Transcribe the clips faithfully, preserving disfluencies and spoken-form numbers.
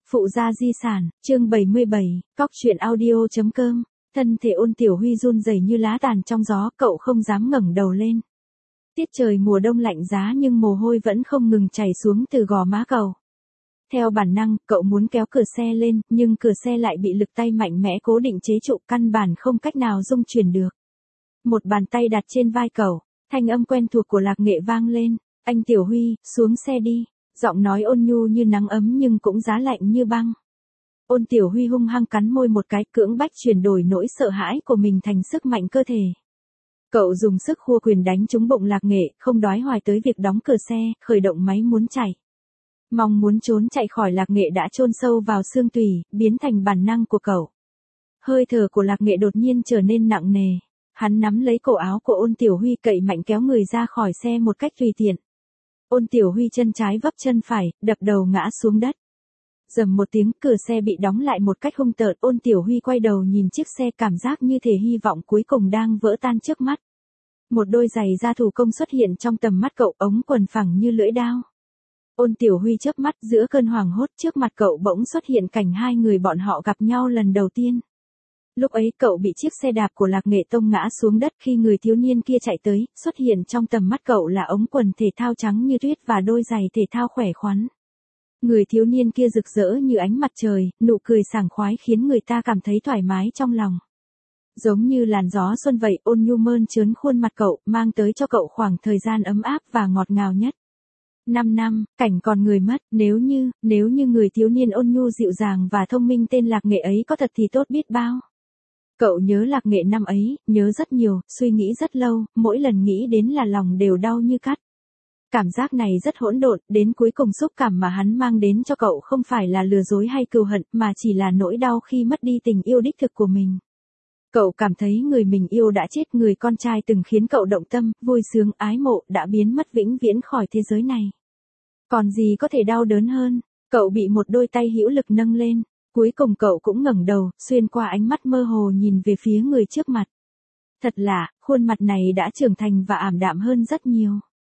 Phụ gia di sản, chương bảy mươi bảy, cóc truyện audio.com, thân thể Ôn Tiểu Huy run rẩy như lá tàn trong gió, cậu không dám ngẩng đầu lên. Tiết trời mùa đông lạnh giá nhưng mồ hôi vẫn không ngừng chảy xuống từ gò má cậu. Theo bản năng, cậu muốn kéo cửa xe lên, nhưng cửa xe lại bị lực tay mạnh mẽ cố định chế trụ, căn bản không cách nào rung chuyển được. Một bàn tay đặt trên vai cậu, thanh âm quen thuộc của Lạc Nghệ vang lên, "Anh Tiểu Huy, xuống xe đi." Giọng nói ôn nhu như nắng ấm nhưng cũng giá lạnh như băng. Ôn Tiểu Huy hung hăng cắn môi một cái, cưỡng bách chuyển đổi nỗi sợ hãi của mình thành sức mạnh cơ thể. Cậu dùng sức khua quyền đánh trúng bụng Lạc Nghệ, không đoái hoài tới việc đóng cửa xe, khởi động máy muốn chạy. Mong muốn trốn chạy khỏi Lạc Nghệ đã chôn sâu vào xương tủy, biến thành bản năng của cậu. Hơi thở của Lạc Nghệ đột nhiên trở nên nặng nề. Hắn nắm lấy cổ áo của Ôn Tiểu Huy, cậy mạnh kéo người ra khỏi xe một cách tùy tiện. Ôn Tiểu Huy chân trái vấp chân phải, đập đầu ngã xuống đất. Rầm một tiếng, cửa xe bị đóng lại một cách hung tợn. Ôn Tiểu Huy quay đầu nhìn chiếc xe, cảm giác như thể hy vọng cuối cùng đang vỡ tan trước mắt. Một đôi giày da thủ công xuất hiện trong tầm mắt cậu, ống quần phẳng như lưỡi dao. Ôn Tiểu Huy chớp mắt, giữa cơn hoảng hốt trước mặt cậu bỗng xuất hiện cảnh hai người bọn họ gặp nhau lần đầu tiên. Lúc ấy cậu bị chiếc xe đạp của Lạc Nghệ tông ngã xuống đất, khi người thiếu niên kia chạy tới, xuất hiện trong tầm mắt cậu là ống quần thể thao trắng như tuyết và đôi giày thể thao khỏe khoắn. Người thiếu niên kia rực rỡ như ánh mặt trời, nụ cười sảng khoái khiến người ta cảm thấy thoải mái trong lòng. Giống như làn gió xuân vậy, ôn nhu mơn trớn khuôn mặt cậu, mang tới cho cậu khoảng thời gian ấm áp và ngọt ngào nhất. Năm năm, cảnh còn người mất, nếu như, nếu như người thiếu niên ôn nhu dịu dàng và thông minh tên Lạc Nghệ ấy có thật thì tốt biết bao. Cậu nhớ Lạc Nghệ năm ấy, nhớ rất nhiều, suy nghĩ rất lâu, mỗi lần nghĩ đến là lòng đều đau như cắt. Cảm giác này rất hỗn độn, đến cuối cùng xúc cảm mà hắn mang đến cho cậu không phải là lừa dối hay cừu hận, mà chỉ là nỗi đau khi mất đi tình yêu đích thực của mình. Cậu cảm thấy người mình yêu đã chết, người con trai từng khiến cậu động tâm, vui sướng, ái mộ, đã biến mất vĩnh viễn khỏi thế giới này. Còn gì có thể đau đớn hơn? Cậu bị một đôi tay hữu lực nâng lên. Cuối cùng cậu cũng ngẩng đầu, xuyên qua ánh mắt mơ hồ nhìn về phía người trước mặt. Thật lạ, khuôn mặt này đã trưởng thành và ảm đạm hơn rất nhiều.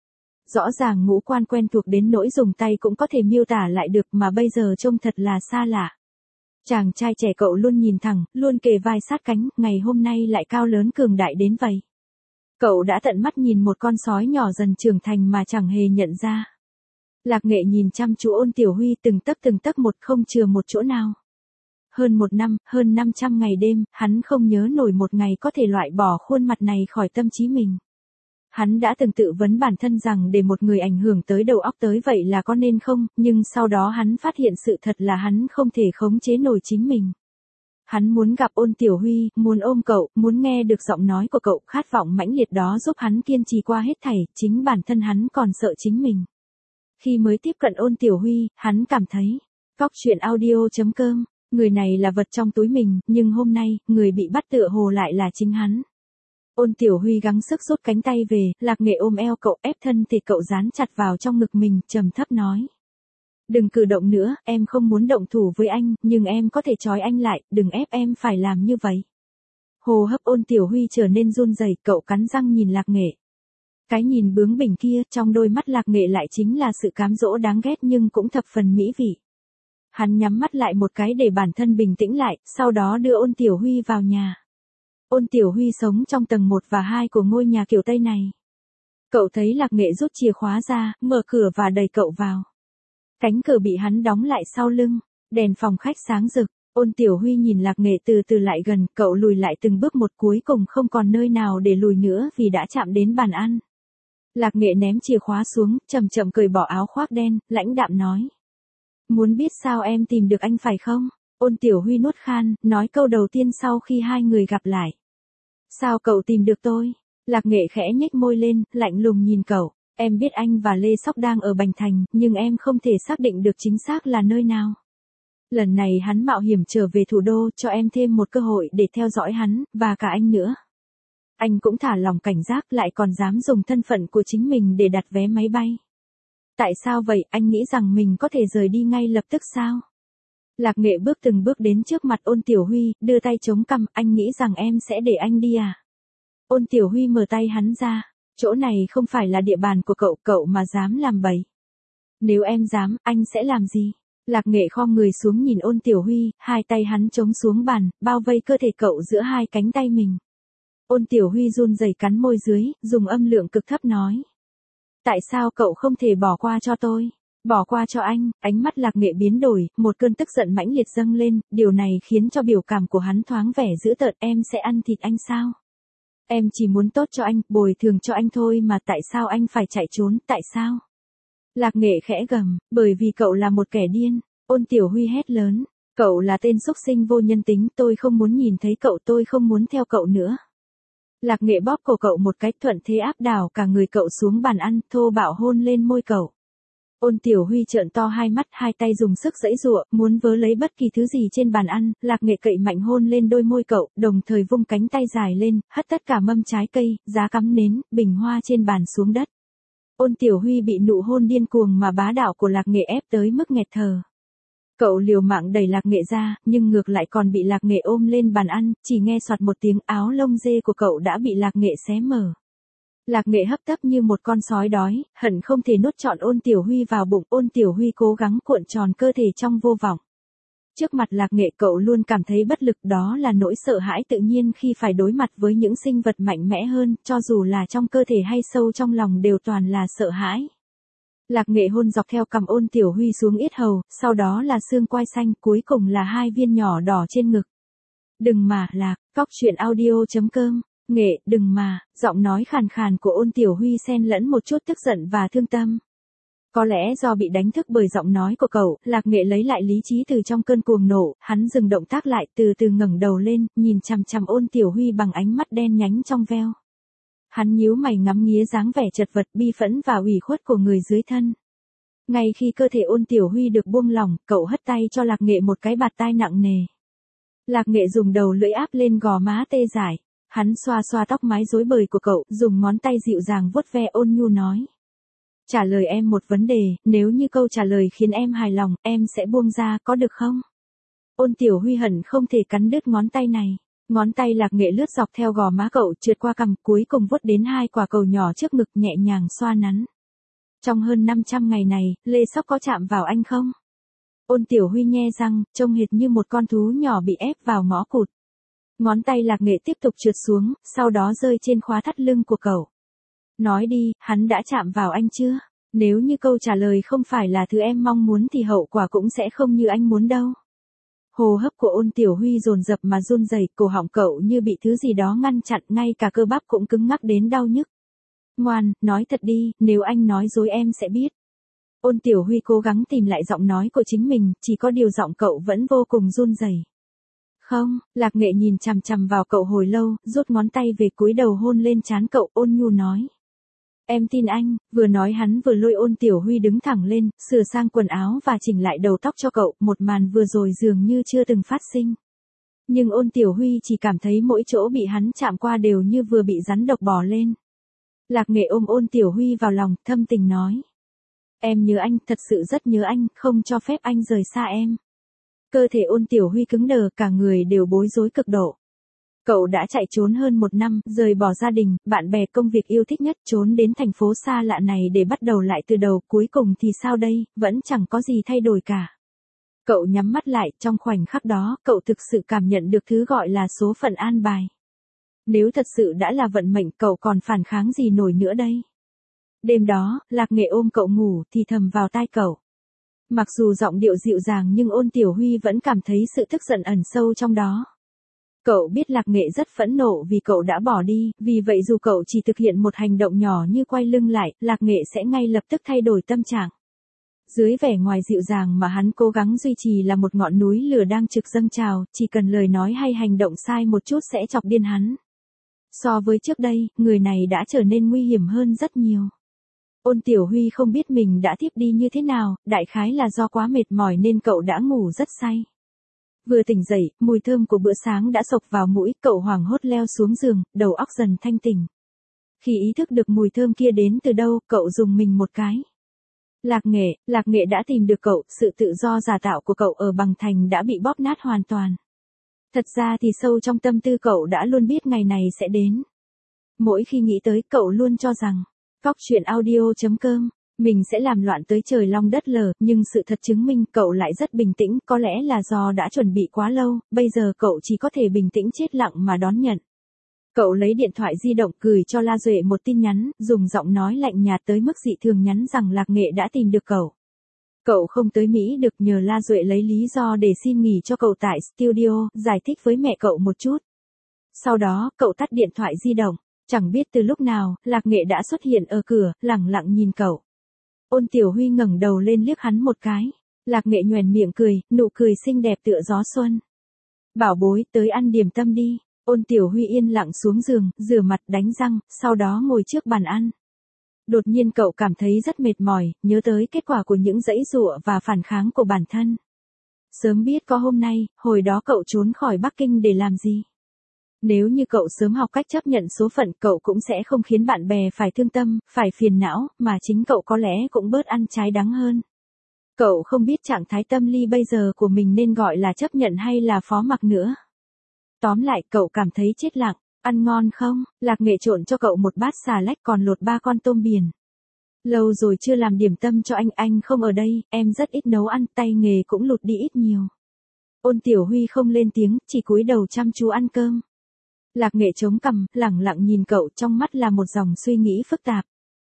Rõ ràng ngũ quan quen thuộc đến nỗi dùng tay cũng có thể miêu tả lại được, mà bây giờ trông thật là xa lạ. Chàng trai trẻ cậu luôn nhìn thẳng, luôn kề vai sát cánh, ngày hôm nay lại cao lớn cường đại đến vậy. Cậu đã tận mắt nhìn một con sói nhỏ dần trưởng thành mà chẳng hề nhận ra. Lạc Nghệ nhìn chăm chú Ôn Tiểu Huy từng tấc từng tấc một, không chừa một chỗ nào. Hơn một năm, hơn năm trăm ngày đêm, hắn không nhớ nổi một ngày có thể loại bỏ khuôn mặt này khỏi tâm trí mình. Hắn đã từng tự vấn bản thân rằng để một người ảnh hưởng tới đầu óc tới vậy là có nên không, nhưng sau đó hắn phát hiện sự thật là hắn không thể khống chế nổi chính mình. Hắn muốn gặp Ôn Tiểu Huy, muốn ôm cậu, muốn nghe được giọng nói của cậu, khát vọng mãnh liệt đó giúp hắn kiên trì qua hết thảy, chính bản thân hắn còn sợ chính mình. Khi mới tiếp cận Ôn Tiểu Huy, hắn cảm thấy, cóc truyện audio.com, người này là vật trong túi mình, nhưng hôm nay, người bị bắt tựa hồ lại là chính hắn. Ôn Tiểu Huy gắng sức rút cánh tay về, Lạc Nghệ ôm eo cậu, ép thân thể cậu dán chặt vào trong ngực mình, trầm thấp nói. Đừng cử động nữa, em không muốn động thủ với anh, nhưng em có thể trói anh lại, đừng ép em phải làm như vậy. Hô hấp Ôn Tiểu Huy trở nên run rẩy, cậu cắn răng nhìn Lạc Nghệ. Cái nhìn bướng bỉnh kia, trong đôi mắt Lạc Nghệ lại chính là sự cám dỗ đáng ghét nhưng cũng thập phần mỹ vị. Hắn nhắm mắt lại một cái để bản thân bình tĩnh lại, sau đó đưa Ôn Tiểu Huy vào nhà. Ôn Tiểu Huy sống trong tầng một và hai của ngôi nhà kiểu Tây này. Cậu thấy Lạc Nghệ rút chìa khóa ra, mở cửa và đẩy cậu vào. Cánh cửa bị hắn đóng lại sau lưng, đèn phòng khách sáng rực. Ôn Tiểu Huy nhìn Lạc Nghệ từ từ lại gần, cậu lùi lại từng bước một, cuối cùng không còn nơi nào để lùi nữa vì đã chạm đến bàn ăn. Lạc Nghệ ném chìa khóa xuống, chậm chậm cởi bỏ áo khoác đen, lãnh đạm nói. Muốn biết sao em tìm được anh phải không? Ôn Tiểu Huy nuốt khan, nói câu đầu tiên sau khi hai người gặp lại. Sao cậu tìm được tôi? Lạc Nghệ khẽ nhếch môi lên, lạnh lùng nhìn cậu. Em biết anh và Lê Sóc đang ở Bành Thành, nhưng em không thể xác định được chính xác là nơi nào. Lần này hắn mạo hiểm trở về thủ đô, cho em thêm một cơ hội để theo dõi hắn, và cả anh nữa. Anh cũng thả lòng cảnh giác, lại còn dám dùng thân phận của chính mình để đặt vé máy bay. Tại sao vậy, anh nghĩ rằng mình có thể rời đi ngay lập tức sao? Lạc Nghệ bước từng bước đến trước mặt Ôn Tiểu Huy, đưa tay chống cằm, anh nghĩ rằng em sẽ để anh đi à? Ôn Tiểu Huy mở tay hắn ra, chỗ này không phải là địa bàn của cậu, cậu mà dám làm bậy. Nếu em dám, anh sẽ làm gì? Lạc Nghệ khom người xuống nhìn Ôn Tiểu Huy, hai tay hắn chống xuống bàn, bao vây cơ thể cậu giữa hai cánh tay mình. Ôn Tiểu Huy run rẩy cắn môi dưới, dùng âm lượng cực thấp nói. Tại sao cậu không thể bỏ qua cho tôi? Bỏ qua cho anh? Ánh mắt Lạc Nghệ biến đổi, một cơn tức giận mãnh liệt dâng lên, điều này khiến cho biểu cảm của hắn thoáng vẻ dữ tợn. Em sẽ ăn thịt anh sao? Em chỉ muốn tốt cho anh, bồi thường cho anh thôi mà tại sao anh phải chạy trốn, tại sao? Lạc Nghệ khẽ gầm, bởi vì cậu là một kẻ điên. Ôn Tiểu Huy hét lớn, cậu là tên xúc sinh vô nhân tính, tôi không muốn nhìn thấy cậu, tôi không muốn theo cậu nữa. Lạc Nghệ bóp cổ cậu một cái, thuận thế áp đảo cả người cậu xuống bàn ăn, thô bạo hôn lên môi cậu. Ôn Tiểu Huy trợn to hai mắt, hai tay dùng sức giãy giụa, muốn vớ lấy bất kỳ thứ gì trên bàn ăn. Lạc Nghệ cậy mạnh hôn lên đôi môi cậu, đồng thời vung cánh tay dài lên, hất tất cả mâm trái cây, giá cắm nến, bình hoa trên bàn xuống đất. Ôn Tiểu Huy bị nụ hôn điên cuồng mà bá đạo của Lạc Nghệ ép tới mức nghẹt thở. Cậu liều mạng đẩy Lạc Nghệ ra, nhưng ngược lại còn bị Lạc Nghệ ôm lên bàn ăn, chỉ nghe soạt một tiếng, áo lông dê của cậu đã bị Lạc Nghệ xé mở. Lạc Nghệ hấp tấp như một con sói đói, hận không thể nuốt trọn Ôn Tiểu Huy vào bụng. Ôn Tiểu Huy cố gắng cuộn tròn cơ thể trong vô vọng. Trước mặt Lạc Nghệ cậu luôn cảm thấy bất lực, đó là nỗi sợ hãi tự nhiên khi phải đối mặt với những sinh vật mạnh mẽ hơn, cho dù là trong cơ thể hay sâu trong lòng đều toàn là sợ hãi. Lạc Nghệ hôn dọc theo cằm Ôn Tiểu Huy xuống yết hầu, sau đó là xương quai xanh, cuối cùng là hai viên nhỏ đỏ trên ngực. Đừng mà, Lạc, Cóc Truyện Audio chấm com. Nghệ, đừng mà, giọng nói khàn khàn của Ôn Tiểu Huy xen lẫn một chút tức giận và thương tâm. Có lẽ do bị đánh thức bởi giọng nói của cậu, Lạc Nghệ lấy lại lý trí từ trong cơn cuồng nộ, hắn dừng động tác lại, từ từ ngẩng đầu lên, nhìn chằm chằm Ôn Tiểu Huy bằng ánh mắt đen nhánh trong veo. Hắn nhíu mày ngắm nghía dáng vẻ chật vật, bi phẫn và ủy khuất của người dưới thân. Ngay khi cơ thể Ôn Tiểu Huy được buông lỏng, cậu hất tay cho Lạc Nghệ một cái bạt tai nặng nề. Lạc Nghệ dùng đầu lưỡi áp lên gò má tê dại. Hắn xoa xoa tóc mái rối bời của cậu, dùng ngón tay dịu dàng vuốt ve, ôn nhu nói. Trả lời em một vấn đề, nếu như câu trả lời khiến em hài lòng, em sẽ buông ra, có được không? Ôn Tiểu Huy hận không thể cắn đứt ngón tay này. Ngón tay Lạc Nghệ lướt dọc theo gò má cậu, trượt qua cằm, cuối cùng vuốt đến hai quả cầu nhỏ trước ngực, nhẹ nhàng xoa nắn. Trong hơn năm trăm ngày này, Lê Sóc có chạm vào anh không? Ôn Tiểu Huy nhe răng, trông hệt như một con thú nhỏ bị ép vào ngõ cụt. Ngón tay Lạc Nghệ tiếp tục trượt xuống, sau đó rơi trên khóa thắt lưng của cậu. Nói đi, hắn đã chạm vào anh chưa? Nếu như câu trả lời không phải là thứ em mong muốn thì hậu quả cũng sẽ không như anh muốn đâu. Hô hấp của Ôn Tiểu Huy dồn dập mà run rẩy, cổ họng cậu như bị thứ gì đó ngăn chặn, ngay cả cơ bắp cũng cứng ngắc đến đau nhức. Ngoan, nói thật đi, nếu anh nói dối em sẽ biết. Ôn Tiểu Huy cố gắng tìm lại giọng nói của chính mình, chỉ có điều giọng cậu vẫn vô cùng run rẩy. Không, Lạc Nghệ nhìn chằm chằm vào cậu hồi lâu, rút ngón tay về cúi đầu hôn lên trán cậu, ôn nhu nói. Em tin anh. Vừa nói hắn vừa lôi Ôn Tiểu Huy đứng thẳng lên, sửa sang quần áo và chỉnh lại đầu tóc cho cậu, một màn vừa rồi dường như chưa từng phát sinh. Nhưng Ôn Tiểu Huy chỉ cảm thấy mỗi chỗ bị hắn chạm qua đều như vừa bị rắn độc bò lên. Lạc Nghệ ôm Ôn Tiểu Huy vào lòng, thâm tình nói. Em nhớ anh, thật sự rất nhớ anh, không cho phép anh rời xa em. Cơ thể Ôn Tiểu Huy cứng đờ, cả người đều bối rối cực độ. Cậu đã chạy trốn hơn một năm, rời bỏ gia đình, bạn bè, công việc yêu thích nhất, trốn đến thành phố xa lạ này để bắt đầu lại từ đầu, cuối cùng thì sao đây, vẫn chẳng có gì thay đổi cả. Cậu nhắm mắt lại, trong khoảnh khắc đó, cậu thực sự cảm nhận được thứ gọi là số phận an bài. Nếu thật sự đã là vận mệnh, cậu còn phản kháng gì nổi nữa đây. Đêm đó, Lạc Nghệ ôm cậu ngủ, thì thầm vào tai cậu. Mặc dù giọng điệu dịu dàng nhưng Ôn Tiểu Huy vẫn cảm thấy sự tức giận ẩn sâu trong đó. Cậu biết Lạc Nghệ rất phẫn nộ vì cậu đã bỏ đi, vì vậy dù cậu chỉ thực hiện một hành động nhỏ như quay lưng lại, Lạc Nghệ sẽ ngay lập tức thay đổi tâm trạng. Dưới vẻ ngoài dịu dàng mà hắn cố gắng duy trì là một ngọn núi lửa đang trực dâng trào, chỉ cần lời nói hay hành động sai một chút sẽ chọc điên hắn. So với trước đây, người này đã trở nên nguy hiểm hơn rất nhiều. Ôn Tiểu Huy không biết mình đã thiếp đi như thế nào, đại khái là do quá mệt mỏi nên cậu đã ngủ rất say. Vừa tỉnh dậy, mùi thơm của bữa sáng đã xộc vào mũi, cậu hoảng hốt leo xuống giường, đầu óc dần thanh tỉnh. Khi ý thức được mùi thơm kia đến từ đâu, cậu rùng mình một cái. Lạc Nghệ, Lạc Nghệ đã tìm được cậu, sự tự do giả tạo của cậu ở Bằng Thành đã bị bóp nát hoàn toàn. Thật ra thì sâu trong tâm tư cậu đã luôn biết ngày này sẽ đến. Mỗi khi nghĩ tới, cậu luôn cho rằng, Cóc Truyện Audio chấm com Mình sẽ làm loạn tới trời long đất lở, nhưng sự thật chứng minh cậu lại rất bình tĩnh, có lẽ là do đã chuẩn bị quá lâu, bây giờ cậu chỉ có thể bình tĩnh chết lặng mà đón nhận. Cậu lấy điện thoại di động gửi cho La Duệ một tin nhắn, dùng giọng nói lạnh nhạt tới mức dị thường nhắn rằng Lạc Nghệ đã tìm được cậu. Cậu không tới Mỹ được nhờ La Duệ lấy lý do để xin nghỉ cho cậu tại studio, giải thích với mẹ cậu một chút. Sau đó, cậu tắt điện thoại di động, chẳng biết từ lúc nào, Lạc Nghệ đã xuất hiện ở cửa, lẳng lặng nhìn cậu. Ôn Tiểu Huy ngẩng đầu lên liếc hắn một cái. Lạc Nghệ nhoẻn miệng cười, nụ cười xinh đẹp tựa gió xuân. Bảo bối, tới ăn điểm tâm đi. Ôn Tiểu Huy yên lặng xuống giường, rửa mặt đánh răng, sau đó ngồi trước bàn ăn. Đột nhiên cậu cảm thấy rất mệt mỏi, nhớ tới kết quả của những giãy giụa và phản kháng của bản thân. Sớm biết có hôm nay, hồi đó cậu trốn khỏi Bắc Kinh để làm gì? Nếu như cậu sớm học cách chấp nhận số phận, cậu cũng sẽ không khiến bạn bè phải thương tâm, phải phiền não, mà chính cậu có lẽ cũng bớt ăn trái đắng hơn. Cậu không biết trạng thái tâm lý bây giờ của mình nên gọi là chấp nhận hay là phó mặc nữa. Tóm lại, cậu cảm thấy chết lặng. Ăn ngon không? Lạc Nghệ trộn cho cậu một bát xà lách còn lột ba con tôm biển. Lâu rồi chưa làm điểm tâm cho anh, anh không ở đây, em rất ít nấu ăn, tay nghề cũng lụt đi ít nhiều. Ôn Tiểu Huy không lên tiếng, chỉ cúi đầu chăm chú ăn cơm. Lạc Nghệ chống cằm, lẳng lặng nhìn cậu, trong mắt là một dòng suy nghĩ phức tạp.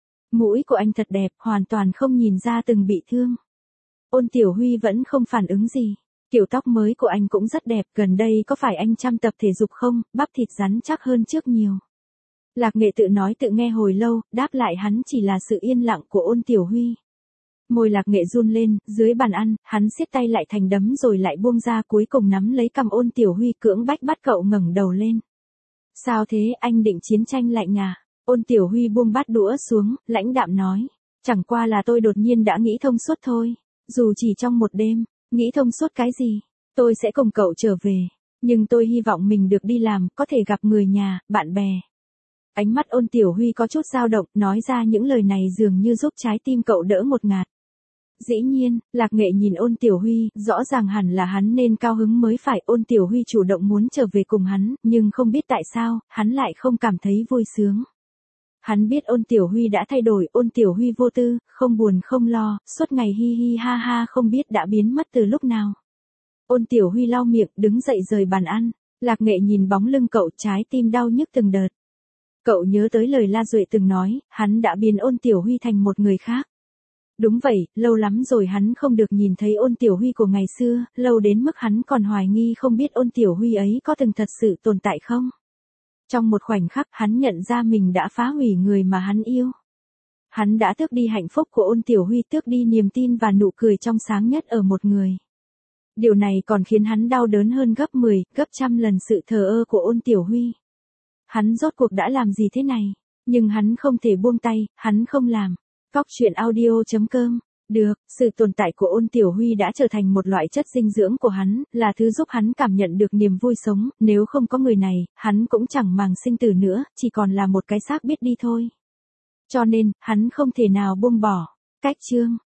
Mũi của anh thật đẹp, hoàn toàn không nhìn ra từng bị thương. Ôn Tiểu Huy vẫn không phản ứng gì. Kiểu tóc mới của anh cũng rất đẹp, gần đây có phải anh chăm tập thể dục không, bắp thịt rắn chắc hơn trước nhiều. Lạc Nghệ tự nói tự nghe hồi lâu, đáp lại hắn chỉ là sự yên lặng của Ôn Tiểu Huy. Môi Lạc Nghệ run lên, dưới bàn ăn, hắn siết tay lại thành đấm rồi lại buông ra, cuối cùng nắm lấy cằm Ôn Tiểu Huy cưỡng bách bắt cậu ngẩng đầu lên. Sao thế, anh định chiến tranh lạnh à? Ôn Tiểu Huy buông bát đũa xuống, lãnh đạm nói. Chẳng qua là tôi đột nhiên đã nghĩ thông suốt thôi, dù chỉ trong một đêm. Nghĩ thông suốt cái gì? Tôi sẽ cùng cậu trở về. Nhưng tôi hy vọng mình được đi làm, có thể gặp người nhà, bạn bè. Ánh mắt Ôn Tiểu Huy có chút dao động, nói ra những lời này dường như giúp trái tim cậu đỡ một ngạt. Dĩ nhiên, Lạc Nghệ nhìn Ôn Tiểu Huy, rõ ràng hẳn là hắn nên cao hứng mới phải. Ôn Tiểu Huy chủ động muốn trở về cùng hắn, nhưng không biết tại sao, hắn lại không cảm thấy vui sướng. Hắn biết Ôn Tiểu Huy đã thay đổi, Ôn Tiểu Huy vô tư, không buồn không lo, suốt ngày hi hi ha ha không biết đã biến mất từ lúc nào. Ôn Tiểu Huy lau miệng, đứng dậy rời bàn ăn. Lạc Nghệ nhìn bóng lưng cậu, trái tim đau nhức từng đợt. Cậu nhớ tới lời La Duệ từng nói, hắn đã biến Ôn Tiểu Huy thành một người khác. Đúng vậy, lâu lắm rồi hắn không được nhìn thấy Ôn Tiểu Huy của ngày xưa, lâu đến mức hắn còn hoài nghi không biết Ôn Tiểu Huy ấy có từng thật sự tồn tại không. Trong một khoảnh khắc, hắn nhận ra mình đã phá hủy người mà hắn yêu. Hắn đã tước đi hạnh phúc của Ôn Tiểu Huy, tước đi niềm tin và nụ cười trong sáng nhất ở một người. Điều này còn khiến hắn đau đớn hơn gấp mười, gấp trăm lần sự thờ ơ của Ôn Tiểu Huy. Hắn rốt cuộc đã làm gì thế này? Nhưng hắn không thể buông tay, hắn không làm. Cóc truyện audio chấm com. Được, sự tồn tại của Ôn Tiểu Huy đã trở thành một loại chất dinh dưỡng của hắn, là thứ giúp hắn cảm nhận được niềm vui sống, nếu không có người này, hắn cũng chẳng màng sinh tử nữa, chỉ còn là một cái xác biết đi thôi. Cho nên, hắn không thể nào buông bỏ. Cách chương